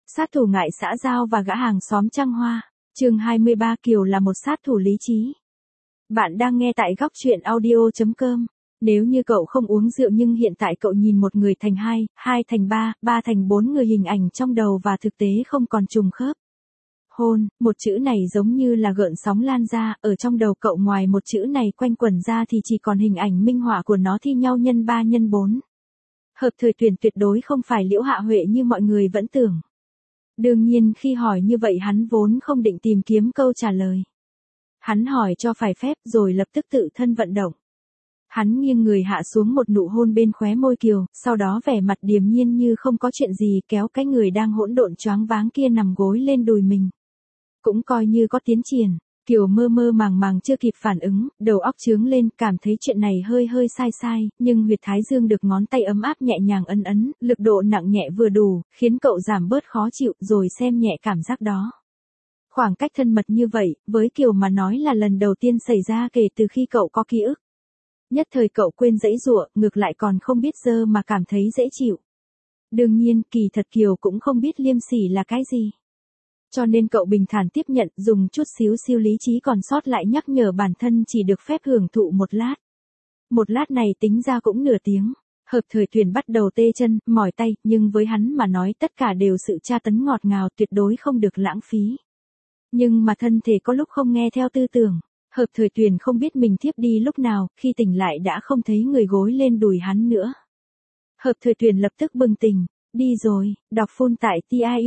Sát thủ ngại xã giao và gã hàng xóm trăng hoa. Chương 23 Kiều là một sát thủ lý trí. Bạn đang nghe tại góc truyện audio.com. Nếu như cậu không uống rượu nhưng hiện tại cậu nhìn một người thành hai, hai thành ba, ba thành bốn người hình ảnh trong đầu và thực tế không còn trùng khớp. Hôn, một chữ này giống như là gợn sóng lan ra, ở trong đầu cậu ngoài một chữ này quanh quẩn ra thì chỉ còn hình ảnh minh họa của nó thi nhau nhân 3 nhân 4. Hợp thời tuyển tuyệt đối không phải Liễu Hạ Huệ như mọi người vẫn tưởng. Đương nhiên khi hỏi như vậy hắn vốn không định tìm kiếm câu trả lời. Hắn hỏi cho phải phép rồi lập tức tự thân vận động. Hắn nghiêng người hạ xuống một nụ hôn bên khóe môi Kiều, sau đó vẻ mặt điềm nhiên như không có chuyện gì kéo cái người đang hỗn độn choáng váng kia nằm gối lên đùi mình. Cũng coi như có tiến triển, Kiều mơ mơ màng chưa kịp phản ứng, đầu óc chướng lên cảm thấy chuyện này hơi sai, nhưng huyệt thái dương được ngón tay ấm áp nhẹ nhàng ấn, lực độ nặng nhẹ vừa đủ, khiến cậu giảm bớt khó chịu rồi xem nhẹ cảm giác đó. Khoảng cách thân mật như vậy, với Kiều mà nói là lần đầu tiên xảy ra kể từ khi cậu có ký ức. Nhất thời cậu quên giãy giụa, ngược lại còn không biết dơ mà cảm thấy dễ chịu. Đương nhiên, kỳ thật Kiều cũng không biết liêm sỉ là cái gì. Cho nên cậu bình thản tiếp nhận, dùng chút xíu lý trí còn sót lại nhắc nhở bản thân chỉ được phép hưởng thụ một lát. Một lát này tính ra cũng nửa tiếng. Hợp thời tuyển bắt đầu tê chân, mỏi tay, nhưng với hắn mà nói tất cả đều sự tra tấn ngọt ngào tuyệt đối không được lãng phí. Nhưng mà thân thể có lúc không nghe theo tư tưởng. Hợp thời tuyển không biết mình thiếp đi lúc nào, khi tỉnh lại đã không thấy người gối lên đùi hắn nữa. Hợp thời tuyển lập tức bừng tỉnh, đi rồi, đọc full tại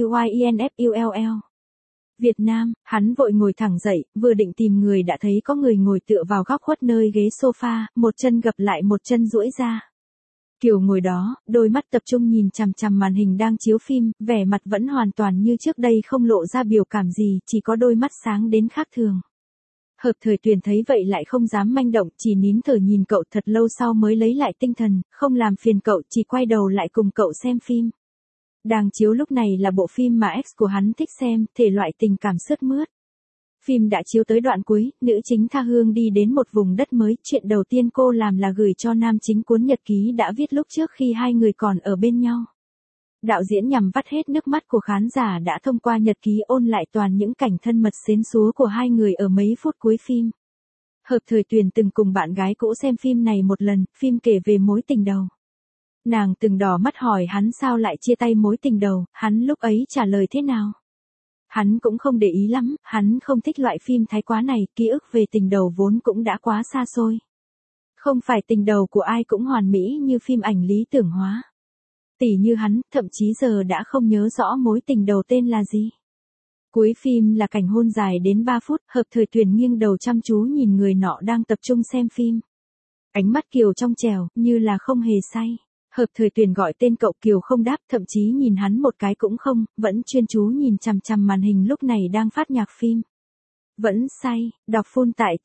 TIUYINFULL. Việt Nam, hắn vội ngồi thẳng dậy, vừa định tìm người đã thấy có người ngồi tựa vào góc khuất nơi ghế sofa, một chân gập lại một chân duỗi ra. Kiều ngồi đó, đôi mắt tập trung nhìn chằm chằm màn hình đang chiếu phim, vẻ mặt vẫn hoàn toàn như trước đây không lộ ra biểu cảm gì, chỉ có đôi mắt sáng đến khác thường. Hợp thời tuyển thấy vậy lại không dám manh động, chỉ nín thở nhìn cậu thật lâu sau mới lấy lại tinh thần, không làm phiền cậu, chỉ quay đầu lại cùng cậu xem phim. Đang chiếu lúc này là bộ phim mà ex của hắn thích xem, thể loại tình cảm sướt mướt. Phim đã chiếu tới đoạn cuối, nữ chính Tha Hương đi đến một vùng đất mới, chuyện đầu tiên cô làm là gửi cho nam chính cuốn nhật ký đã viết lúc trước khi hai người còn ở bên nhau. Đạo diễn nhằm vắt hết nước mắt của khán giả đã thông qua nhật ký ôn lại toàn những cảnh thân mật xến xúa của hai người ở mấy phút cuối phim. Hợp thời tuyển từng cùng bạn gái cũ xem phim này một lần, phim kể về mối tình đầu. Nàng từng đỏ mắt hỏi hắn sao lại chia tay mối tình đầu, hắn lúc ấy trả lời thế nào. Hắn cũng không để ý lắm, hắn không thích loại phim thái quá này, ký ức về tình đầu vốn cũng đã quá xa xôi. Không phải tình đầu của ai cũng hoàn mỹ như phim ảnh lý tưởng hóa. Tỷ như hắn, thậm chí giờ đã không nhớ rõ mối tình đầu tên là gì. Cuối phim là cảnh hôn dài đến 3 phút, hợp thời tuyển nghiêng đầu chăm chú nhìn người nọ đang tập trung xem phim. Ánh mắt Kiều trong trẻo, như là không hề say. Hợp thời tuyển gọi tên cậu, Kiều không đáp, thậm chí nhìn hắn một cái cũng không, vẫn chuyên chú nhìn chằm chằm màn hình lúc này đang phát nhạc phim. Vẫn say, đọc full tại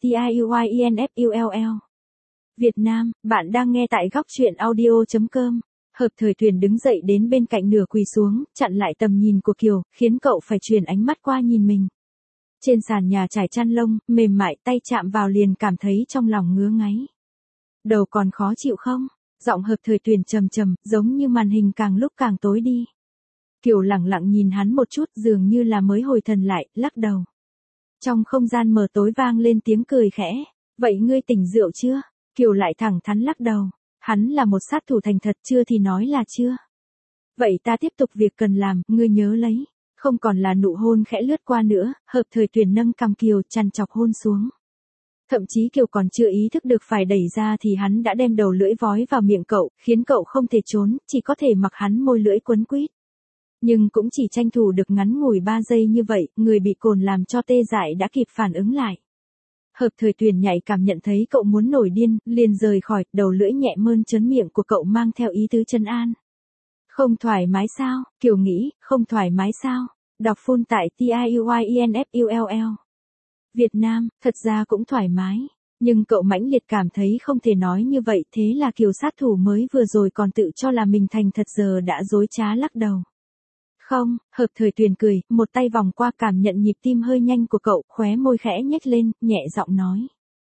TIUYINFULL. Việt Nam, bạn đang nghe tại góc truyện audio.com. Hợp thời tuyển đứng dậy đến bên cạnh nửa quỳ xuống, chặn lại tầm nhìn của Kiều, khiến cậu phải chuyển ánh mắt qua nhìn mình. Trên sàn nhà trải chăn lông, mềm mại, tay chạm vào liền cảm thấy trong lòng ngứa ngáy. Đầu còn khó chịu không? Giọng hợp thời tuyển trầm, giống như màn hình càng lúc càng tối đi. Kiều lẳng lặng nhìn hắn một chút, dường như là mới hồi thần lại, lắc đầu. Trong không gian mờ tối vang lên tiếng cười khẽ. Vậy ngươi tỉnh rượu chưa? Kiều lại thẳng thắn lắc đầu. Hắn là một sát thủ thành thật, chưa thì nói là chưa. Vậy ta tiếp tục việc cần làm, ngươi nhớ lấy. Không còn là nụ hôn khẽ lướt qua nữa, hợp thời tuyển nâng cằm Kiều chằn chọc hôn xuống. Thậm chí Kiều còn chưa ý thức được phải đẩy ra thì hắn đã đem đầu lưỡi vói vào miệng cậu, khiến cậu không thể trốn, chỉ có thể mặc hắn môi lưỡi quấn quýt. Nhưng cũng chỉ tranh thủ được ngắn ngủi 3 giây như vậy, người bị cồn làm cho tê dại đã kịp phản ứng lại. Hợp thời tuyển nhạy cảm nhận thấy cậu muốn nổi điên, liền rời khỏi, đầu lưỡi nhẹ mơn trớn miệng của cậu mang theo ý tứ trấn an. Không thoải mái sao? Kiều nghĩ, không thoải mái sao? Đọc full tại TIUYINFULL. Việt Nam, thật ra cũng thoải mái. Nhưng cậu mãnh liệt cảm thấy không thể nói như vậy, thế là Kiều sát thủ mới vừa rồi còn tự cho là mình thành thật giờ đã dối trá lắc đầu. Không, hợp thời tuyển cười, một tay vòng qua cảm nhận nhịp tim hơi nhanh của cậu, khóe môi khẽ nhếch lên, nhẹ giọng nói.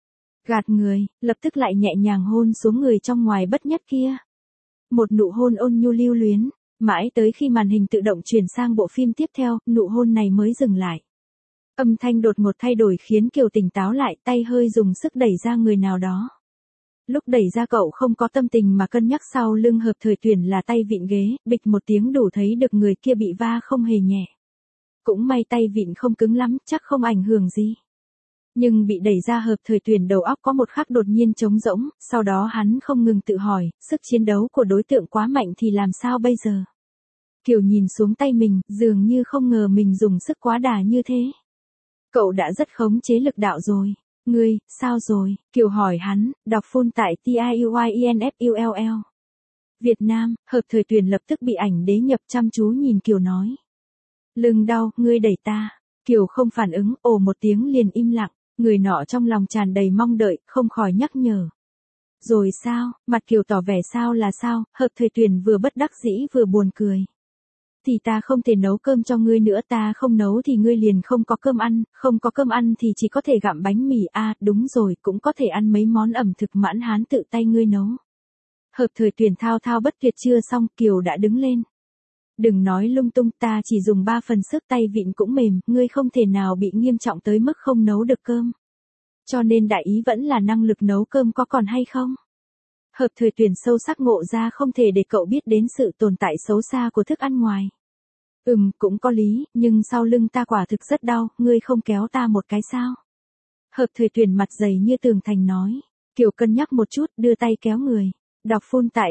Gạt người, lập tức lại nhẹ nhàng hôn xuống người trong ngoài bất nhất kia. Một nụ hôn ôn nhu lưu luyến, Mãi tới khi màn hình tự động chuyển sang bộ phim tiếp theo, nụ hôn này mới dừng lại. Âm thanh đột ngột thay đổi khiến Kiều tỉnh táo lại, tay hơi dùng sức đẩy ra người nào đó. Lúc đẩy ra cậu không có tâm tình mà cân nhắc sau lưng Hợp Thời Tuyển là tay vịn ghế, bịch một tiếng đủ thấy được người kia bị va không hề nhẹ. Cũng may tay vịn không cứng lắm, chắc không ảnh hưởng gì. Nhưng bị đẩy ra Hợp Thời Tuyển đầu óc có một khắc đột nhiên trống rỗng, sau đó hắn không ngừng tự hỏi, sức chiến đấu của đối tượng quá mạnh thì làm sao bây giờ? Kiều nhìn xuống tay mình, dường như không ngờ mình dùng sức quá đà như thế. Cậu đã rất khống chế lực đạo rồi. Ngươi, sao rồi? Kiều hỏi hắn, đọc full tại TIUYINFULL. Việt Nam, Hợp Thời Tuyển lập tức bị ảnh đế nhập chăm chú nhìn Kiều nói. Lưng đau, ngươi đẩy ta. Kiều không phản ứng, ồ một tiếng liền im lặng, người nọ trong lòng tràn đầy mong đợi, không khỏi nhắc nhở. Rồi sao? Mặt Kiều tỏ vẻ sao là sao, Hợp Thời Tuyển vừa bất đắc dĩ vừa buồn cười. Thì ta không thể nấu cơm cho ngươi nữa, ta không nấu thì ngươi liền không có cơm ăn, không có cơm ăn thì chỉ có thể gặm bánh mì, đúng rồi, cũng có thể ăn mấy món ẩm thực mãn hán tự tay ngươi nấu. Hợp Thời Tuyển thao thao bất tuyệt chưa xong, Kiều đã đứng lên. Đừng nói lung tung, ta chỉ dùng 3 phần sức, tay vịn cũng mềm, ngươi không thể nào bị nghiêm trọng tới mức không nấu được cơm. Cho nên đại ý vẫn là năng lực nấu cơm có còn hay không? Hợp Thời Tuyển sâu sắc ngộ ra không thể để cậu biết đến sự tồn tại xấu xa của thức ăn ngoài. Cũng có lý, nhưng sau lưng ta quả thực rất đau, ngươi không kéo ta một cái sao? Hợp Thời Tuyển mặt dày như tường thành nói. Kiều cân nhắc một chút, đưa tay kéo người. Đọc full tại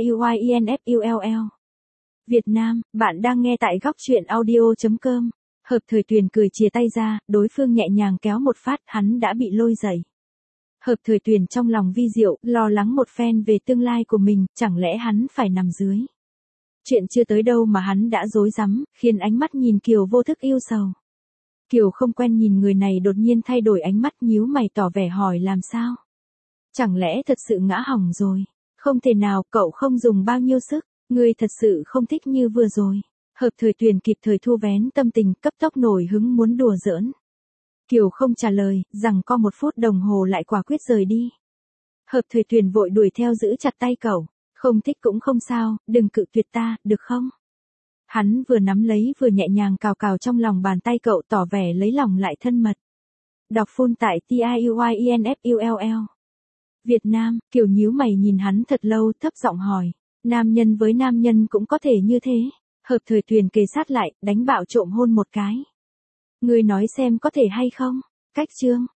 TIUYINFULL. Việt Nam, bạn đang nghe tại góc truyện audio.com. Hợp Thời Tuyển cười chìa tay ra, đối phương nhẹ nhàng kéo một phát, hắn đã bị lôi dậy. Hợp Thời Tuyển trong lòng vi diệu, lo lắng một phen về tương lai của mình, chẳng lẽ hắn phải nằm dưới. Chuyện chưa tới đâu mà hắn đã rối rắm, khiến ánh mắt nhìn Kiều vô thức yêu sầu. Kiều không quen nhìn người này đột nhiên thay đổi ánh mắt, nhíu mày tỏ vẻ hỏi làm sao. Chẳng lẽ thật sự ngã hỏng rồi? Không thể nào, cậu không dùng bao nhiêu sức, ngươi thật sự không thích như vừa rồi. Hợp Thời Tuyển kịp thời thu vén tâm tình, cấp tốc nổi hứng muốn đùa giỡn. Kiều không trả lời, rằng co 1 phút đồng hồ lại quả quyết rời đi. Hợp Thời Tuyển vội đuổi theo giữ chặt tay cậu. Không thích cũng không sao, đừng cự tuyệt ta, được không? Hắn vừa nắm lấy vừa nhẹ nhàng cào cào trong lòng bàn tay cậu, tỏ vẻ lấy lòng lại thân mật. Đọc full tại TIUYINFULL. Việt Nam, Kiều nhíu mày nhìn hắn thật lâu, thấp giọng hỏi. Nam nhân với nam nhân cũng có thể như thế. Hợp Thời Tuyển kề sát lại, đánh bạo trộm hôn một cái. Ngươi nói xem có thể hay không? Cách chương.